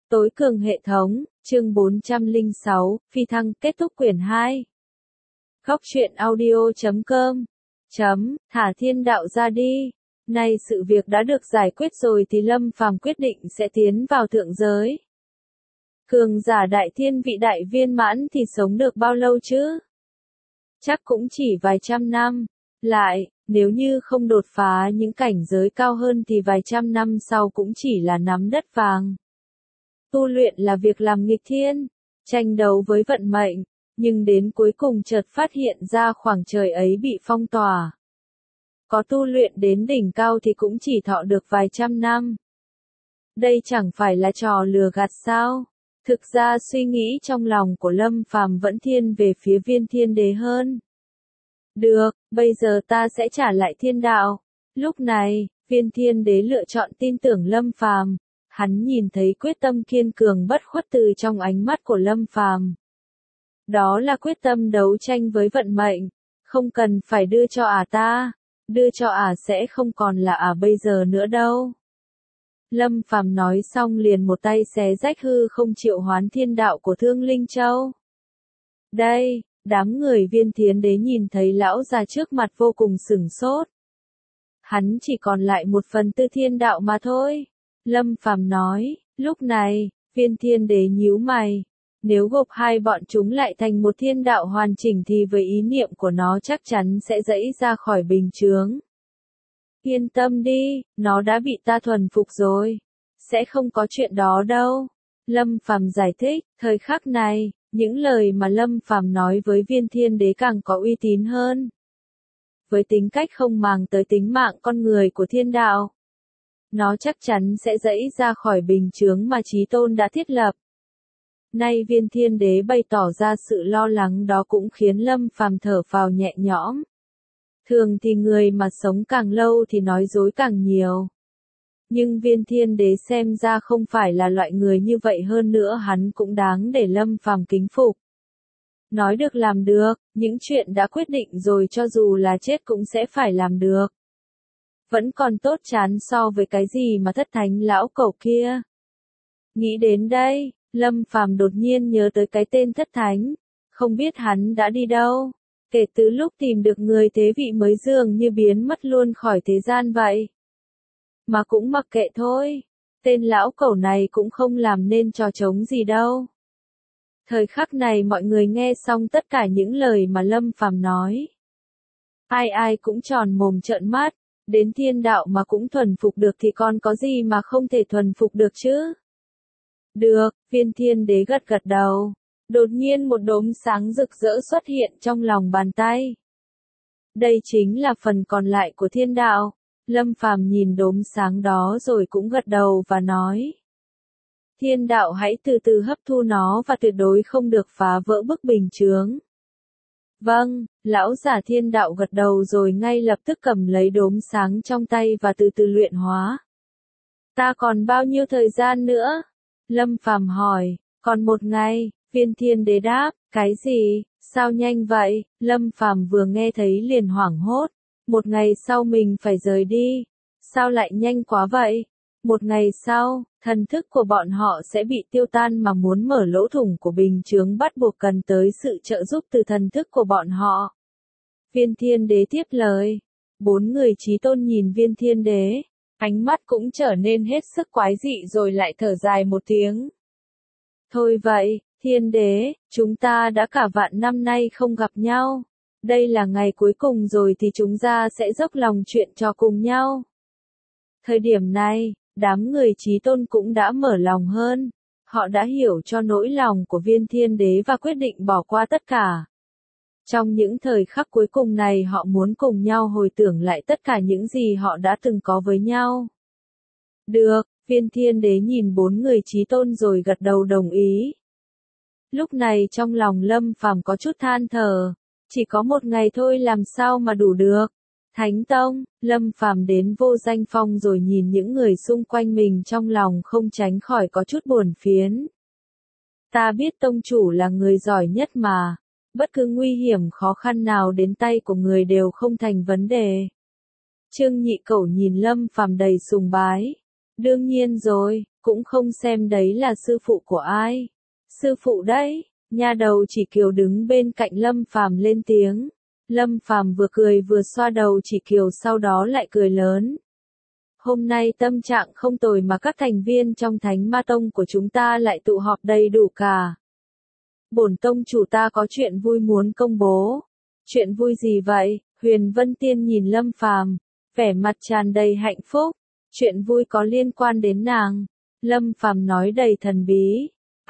Tối cường hệ thống, chương 406, phi thăng, kết thúc quyển 2. Góc truyện audio.com. Thả thiên đạo ra đi. Nay sự việc đã được giải quyết rồi thì Lâm Phàm quyết định sẽ tiến vào thượng giới. Cường giả đại thiên vị đại viên mãn thì sống được bao lâu chứ? Chắc cũng chỉ vài trăm năm. Lại, nếu như không đột phá những cảnh giới cao hơn thì vài trăm năm sau cũng chỉ là nắm đất vàng. Tu luyện là việc làm nghịch thiên, tranh đấu với vận mệnh, nhưng đến cuối cùng chợt phát hiện ra khoảng trời ấy bị phong tỏa. Có tu luyện đến đỉnh cao thì cũng chỉ thọ được vài trăm năm. Đây chẳng phải là trò lừa gạt sao? Thực ra suy nghĩ trong lòng của Lâm Phàm vẫn thiên về phía Viên Thiên Đế hơn. Được, bây giờ ta sẽ trả lại thiên đạo. Lúc này, Viên Thiên Đế lựa chọn tin tưởng Lâm Phàm. Hắn nhìn thấy quyết tâm kiên cường bất khuất từ trong ánh mắt của Lâm Phàm. Đó là quyết tâm đấu tranh với vận mệnh, không cần phải đưa cho ta, đưa cho sẽ không còn là bây giờ nữa đâu. Lâm Phàm nói xong liền một tay xé rách hư không triệu hoán thiên đạo của Thương Linh Châu. Đây, đám người Viên Thiên Đế nhìn thấy lão già trước mặt vô cùng sửng sốt. Hắn chỉ còn lại 1/4 thiên đạo mà thôi. Lâm Phàm nói, lúc này, Viên Thiên Đế nhíu mày. Nếu gộp hai bọn chúng lại thành một thiên đạo hoàn chỉnh thì với ý niệm của nó chắc chắn sẽ dẫy ra khỏi bình chướng. Yên tâm đi, nó đã bị ta thuần phục rồi. Sẽ không có chuyện đó đâu. Lâm Phàm giải thích, thời khắc này, những lời mà Lâm Phàm nói với Viên Thiên Đế càng có uy tín hơn. Với tính cách không màng tới tính mạng con người của thiên đạo, nó chắc chắn sẽ dẫy ra khỏi bình chướng mà Chí Tôn đã thiết lập. Nay Viên Thiên Đế bày tỏ ra sự lo lắng đó cũng khiến Lâm Phàm thở phào nhẹ nhõm. Thường thì người mà sống càng lâu thì nói dối càng nhiều. Nhưng Viên Thiên Đế xem ra không phải là loại người như vậy, hơn nữa hắn cũng đáng để Lâm Phàm kính phục. Nói được làm được, những chuyện đã quyết định rồi cho dù là chết cũng sẽ phải làm được. Vẫn còn tốt chán so với cái gì mà thất thánh lão cẩu kia. Nghĩ đến đây, Lâm Phàm đột nhiên nhớ tới cái tên thất thánh, không biết hắn đã đi đâu. Kể từ lúc tìm được người thế vị mới dường như biến mất luôn khỏi thế gian vậy. Mà cũng mặc kệ thôi, tên lão cẩu này cũng không làm nên trò trống gì đâu. Thời khắc này mọi người nghe xong tất cả những lời mà Lâm Phàm nói. Ai cũng tròn mồm trợn mắt, đến thiên đạo mà cũng thuần phục được thì còn có gì mà không thể thuần phục được chứ? Được, Viên Thiên Đế gật gật đầu. Đột nhiên một đốm sáng rực rỡ xuất hiện trong lòng bàn tay. Đây chính là phần còn lại của thiên đạo. Lâm Phàm nhìn đốm sáng đó rồi cũng gật đầu và nói. Thiên đạo hãy từ từ hấp thu nó và tuyệt đối không được phá vỡ bức bình chướng. Vâng, lão giả thiên đạo gật đầu rồi ngay lập tức cầm lấy đốm sáng trong tay và từ từ luyện hóa. Ta còn bao nhiêu thời gian nữa? Lâm Phàm hỏi. Còn 1 ngày, Viên Thiên Đế đáp. Cái gì? Sao nhanh vậy? Lâm Phàm vừa nghe thấy liền hoảng hốt. 1 ngày sau mình phải rời đi. Sao lại nhanh quá vậy? 1 ngày sau, thần thức của bọn họ sẽ bị tiêu tan mà muốn mở lỗ thủng của bình chướng bắt buộc cần tới sự trợ giúp từ thần thức của bọn họ. Viên Thiên Đế tiếp lời. 4 người Chí Tôn nhìn Viên Thiên Đế. Ánh mắt cũng trở nên hết sức quái dị rồi lại thở dài một tiếng. Thôi vậy, Thiên Đế, chúng ta đã cả vạn năm nay không gặp nhau. Đây là ngày cuối cùng rồi thì chúng ta sẽ dốc lòng chuyện trò cùng nhau. Thời điểm này, đám người Chí Tôn cũng đã mở lòng hơn. Họ đã hiểu cho nỗi lòng của Viên Thiên Đế và quyết định bỏ qua tất cả. Trong những thời khắc cuối cùng này họ muốn cùng nhau hồi tưởng lại tất cả những gì họ đã từng có với nhau. Được, Viên Thiên Đế nhìn 4 người Chí Tôn rồi gật đầu đồng ý. Lúc này trong lòng Lâm Phàm có chút than thở. Chỉ có 1 ngày thôi làm sao mà đủ được. Thánh Tông, Lâm Phàm đến Vô Danh Phong rồi nhìn những người xung quanh mình trong lòng không tránh khỏi có chút buồn phiền. Ta biết tông chủ là người giỏi nhất mà. Bất cứ nguy hiểm khó khăn nào đến tay của người đều không thành vấn đề. Trương Nhị Cẩu nhìn Lâm Phàm đầy sùng bái. Đương nhiên rồi, cũng không xem đấy là sư phụ của ai. Sư phụ đấy, nha đầu Chỉ Kiều đứng bên cạnh Lâm Phàm lên tiếng. Lâm Phàm vừa cười vừa xoa đầu Chỉ Kiều sau đó lại cười lớn. Hôm nay tâm trạng không tồi mà các thành viên trong Thánh Ma Tông của chúng ta lại tụ họp đầy đủ cả. Bổn tông chủ ta có chuyện vui muốn công bố. Chuyện vui gì vậy? Huyền Vân Tiên nhìn Lâm Phàm, vẻ mặt tràn đầy hạnh phúc. Chuyện vui có liên quan đến nàng. Lâm Phàm nói đầy thần bí.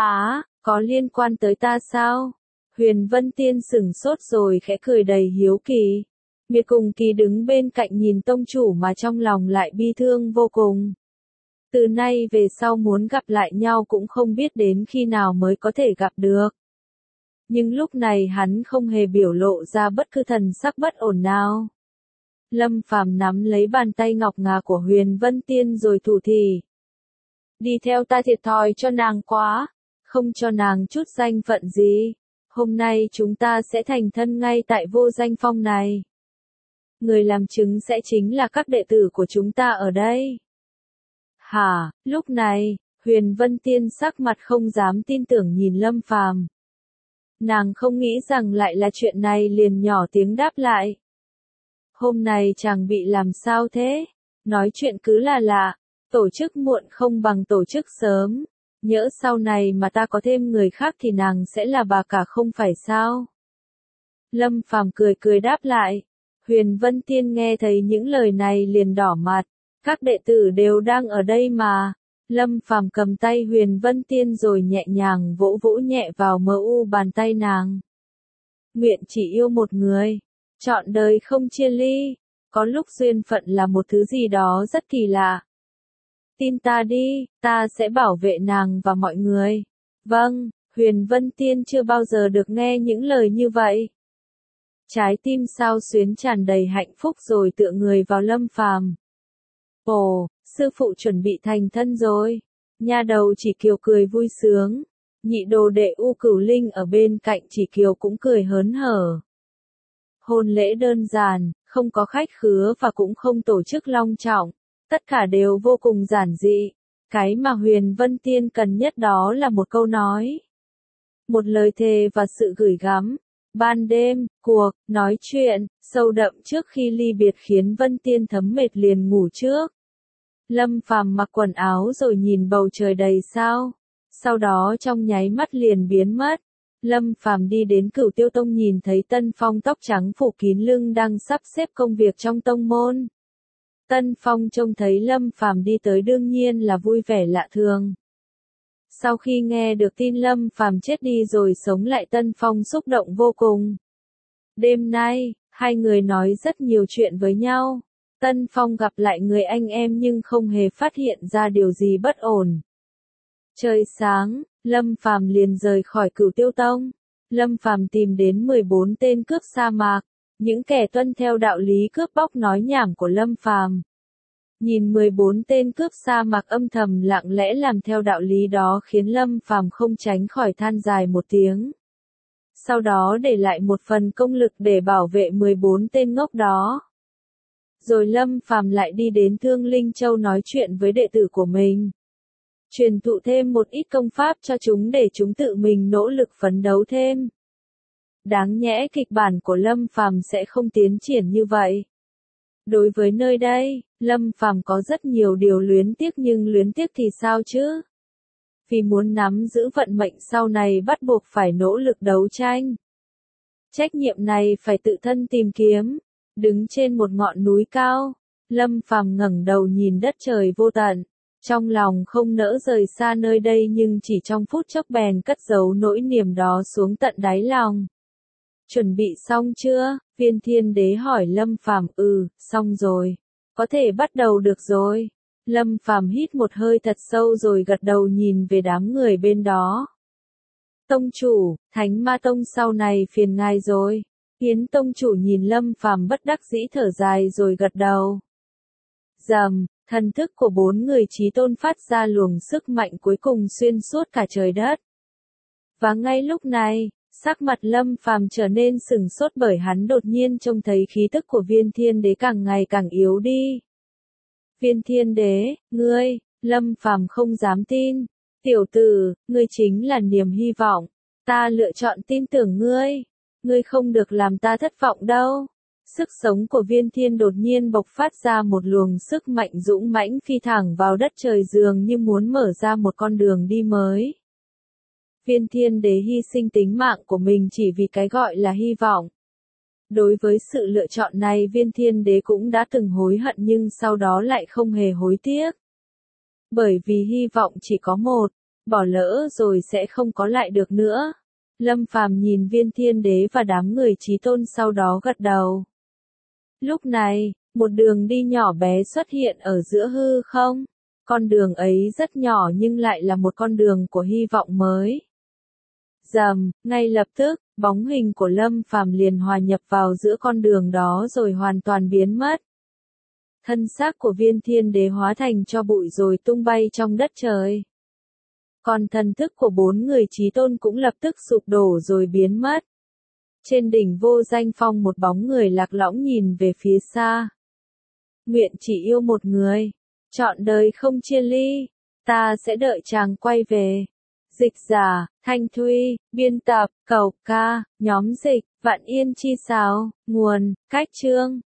Có liên quan tới ta sao? Huyền Vân Tiên sửng sốt rồi khẽ cười đầy hiếu kỳ. Miệt Cùng Kỳ đứng bên cạnh nhìn tông chủ mà trong lòng lại bi thương vô cùng. Từ nay về sau muốn gặp lại nhau cũng không biết đến khi nào mới có thể gặp được. Nhưng lúc này hắn không hề biểu lộ ra bất cứ thần sắc bất ổn nào. Lâm Phàm nắm lấy bàn tay ngọc ngà của Huyền Vân Tiên rồi thủ thỉ. Đi theo ta thiệt thòi cho nàng quá, không cho nàng chút danh phận gì. Hôm nay chúng ta sẽ thành thân ngay tại Vô Danh Phong này. Người làm chứng sẽ chính là các đệ tử của chúng ta ở đây. Hả? Lúc này, Huyền Vân Tiên sắc mặt không dám tin tưởng nhìn Lâm Phàm. Nàng không nghĩ rằng lại là chuyện này, liền nhỏ tiếng đáp lại. Hôm nay chàng bị làm sao thế? Nói chuyện cứ là lạ, tổ chức muộn không bằng tổ chức sớm. Nhỡ sau này mà ta có thêm người khác thì nàng sẽ là bà cả không phải sao? Lâm Phàm cười cười đáp lại. Huyền Vân Tiên nghe thấy những lời này liền đỏ mặt. Các đệ tử đều đang ở đây mà. Lâm Phàm cầm tay Huyền Vân Tiên rồi nhẹ nhàng vỗ vỗ nhẹ vào bàn tay nàng. Nguyện chỉ yêu một người, trọn đời không chia ly. Có lúc duyên phận là một thứ gì đó rất kỳ lạ. Tin ta đi, ta sẽ bảo vệ nàng và mọi người. Vâng, Huyền Vân Tiên chưa bao giờ được nghe những lời như vậy. Trái tim xao xuyến tràn đầy hạnh phúc rồi tựa người vào Lâm Phàm. Ồ, sư phụ chuẩn bị thành thân rồi. Nha đầu Chỉ Kiều cười vui sướng. Nhị đồ đệ U Cửu Linh ở bên cạnh Chỉ Kiều cũng cười hớn hở. Hôn lễ đơn giản, không có khách khứa và cũng không tổ chức long trọng. Tất cả đều vô cùng giản dị. Cái mà Huyền Vân Tiên cần nhất đó là một câu nói. Một lời thề và sự gửi gắm. Ban đêm, cuộc nói chuyện sâu đậm trước khi ly biệt khiến Vân Tiên thấm mệt liền ngủ trước. Lâm Phàm mặc quần áo rồi nhìn bầu trời đầy sao. Sau đó trong nháy mắt liền biến mất. Lâm Phàm đi đến Cửu Tiêu Tông nhìn thấy Tân Phong tóc trắng phủ kín lưng đang sắp xếp công việc trong tông môn. Tân Phong trông thấy Lâm Phàm đi tới đương nhiên là vui vẻ lạ thường. Sau khi nghe được tin Lâm Phàm chết đi rồi sống lại, Tân Phong xúc động vô cùng. Đêm nay, hai người nói rất nhiều chuyện với nhau. Tân Phong gặp lại người anh em nhưng không hề phát hiện ra điều gì bất ổn. Trời sáng, Lâm Phàm liền rời khỏi Cửu Tiêu Tông. Lâm Phàm tìm đến 14 tên cướp sa mạc, những kẻ tuân theo đạo lý cướp bóc nói nhảm của Lâm Phàm. Nhìn 14 tên cướp sa mạc âm thầm lặng lẽ làm theo đạo lý đó khiến Lâm Phàm không tránh khỏi than dài một tiếng. Sau đó để lại một phần công lực để bảo vệ 14 tên ngốc đó. Rồi Lâm Phàm lại đi đến Thương Linh Châu nói chuyện với đệ tử của mình. Truyền thụ thêm một ít công pháp cho chúng để chúng tự mình nỗ lực phấn đấu thêm. Đáng nhẽ kịch bản của Lâm Phàm sẽ không tiến triển như vậy. Đối với nơi đây, Lâm Phàm có rất nhiều điều luyến tiếc, nhưng luyến tiếc thì sao chứ? Vì muốn nắm giữ vận mệnh sau này bắt buộc phải nỗ lực đấu tranh. Trách nhiệm này phải tự thân tìm kiếm. Đứng trên một ngọn núi cao, Lâm Phàm ngẩng đầu nhìn đất trời vô tận. Trong lòng không nỡ rời xa nơi đây nhưng chỉ trong phút chốc bèn cất giấu nỗi niềm đó xuống tận đáy lòng. Chuẩn bị xong chưa? Viên Thiên Đế hỏi Lâm Phàm. Xong rồi. Có thể bắt đầu được rồi. Lâm Phàm hít một hơi thật sâu rồi gật đầu nhìn về đám người bên đó. Tông chủ, Thánh Ma Tông sau này phiền ngài rồi. Yến tông chủ nhìn Lâm Phàm bất đắc dĩ thở dài rồi gật đầu. Rầm, thần thức của 4 người chí tôn phát ra luồng sức mạnh cuối cùng xuyên suốt cả trời đất. Và ngay lúc này, sắc mặt Lâm Phàm trở nên sửng sốt bởi hắn đột nhiên trông thấy khí tức của Viên Thiên Đế càng ngày càng yếu đi. Viên Thiên Đế, ngươi, Lâm Phàm không dám tin. Tiểu tử, ngươi chính là niềm hy vọng. Ta lựa chọn tin tưởng ngươi. Ngươi không được làm ta thất vọng đâu. Sức sống của Viên Thiên đột nhiên bộc phát ra một luồng sức mạnh dũng mãnh phi thẳng vào đất trời dường như muốn mở ra một con đường đi mới. Viên Thiên Đế hy sinh tính mạng của mình chỉ vì cái gọi là hy vọng. Đối với sự lựa chọn này Viên Thiên Đế cũng đã từng hối hận nhưng sau đó lại không hề hối tiếc. Bởi vì hy vọng chỉ có một, bỏ lỡ rồi sẽ không có lại được nữa. Lâm Phàm nhìn Viên Thiên Đế và đám người chí tôn sau đó gật đầu. Lúc này, một đường đi nhỏ bé xuất hiện ở giữa hư không. Con đường ấy rất nhỏ nhưng lại là một con đường của hy vọng mới. Rầm, ngay lập tức, bóng hình của Lâm Phàm liền hòa nhập vào giữa con đường đó rồi hoàn toàn biến mất. Thân xác của Viên Thiên Đế hóa thành tro bụi rồi tung bay trong đất trời. Còn thần thức của 4 người chí tôn cũng lập tức sụp đổ rồi biến mất. Trên đỉnh Vô Danh Phong một bóng người lạc lõng nhìn về phía xa. Nguyện chỉ yêu một người, trọn đời không chia ly, ta sẽ đợi chàng quay về. Dịch giả, Thanh Thuy, biên tập, Cầu Ca, nhóm dịch, Vạn Yên Chi Sáo, nguồn, Cách Chương.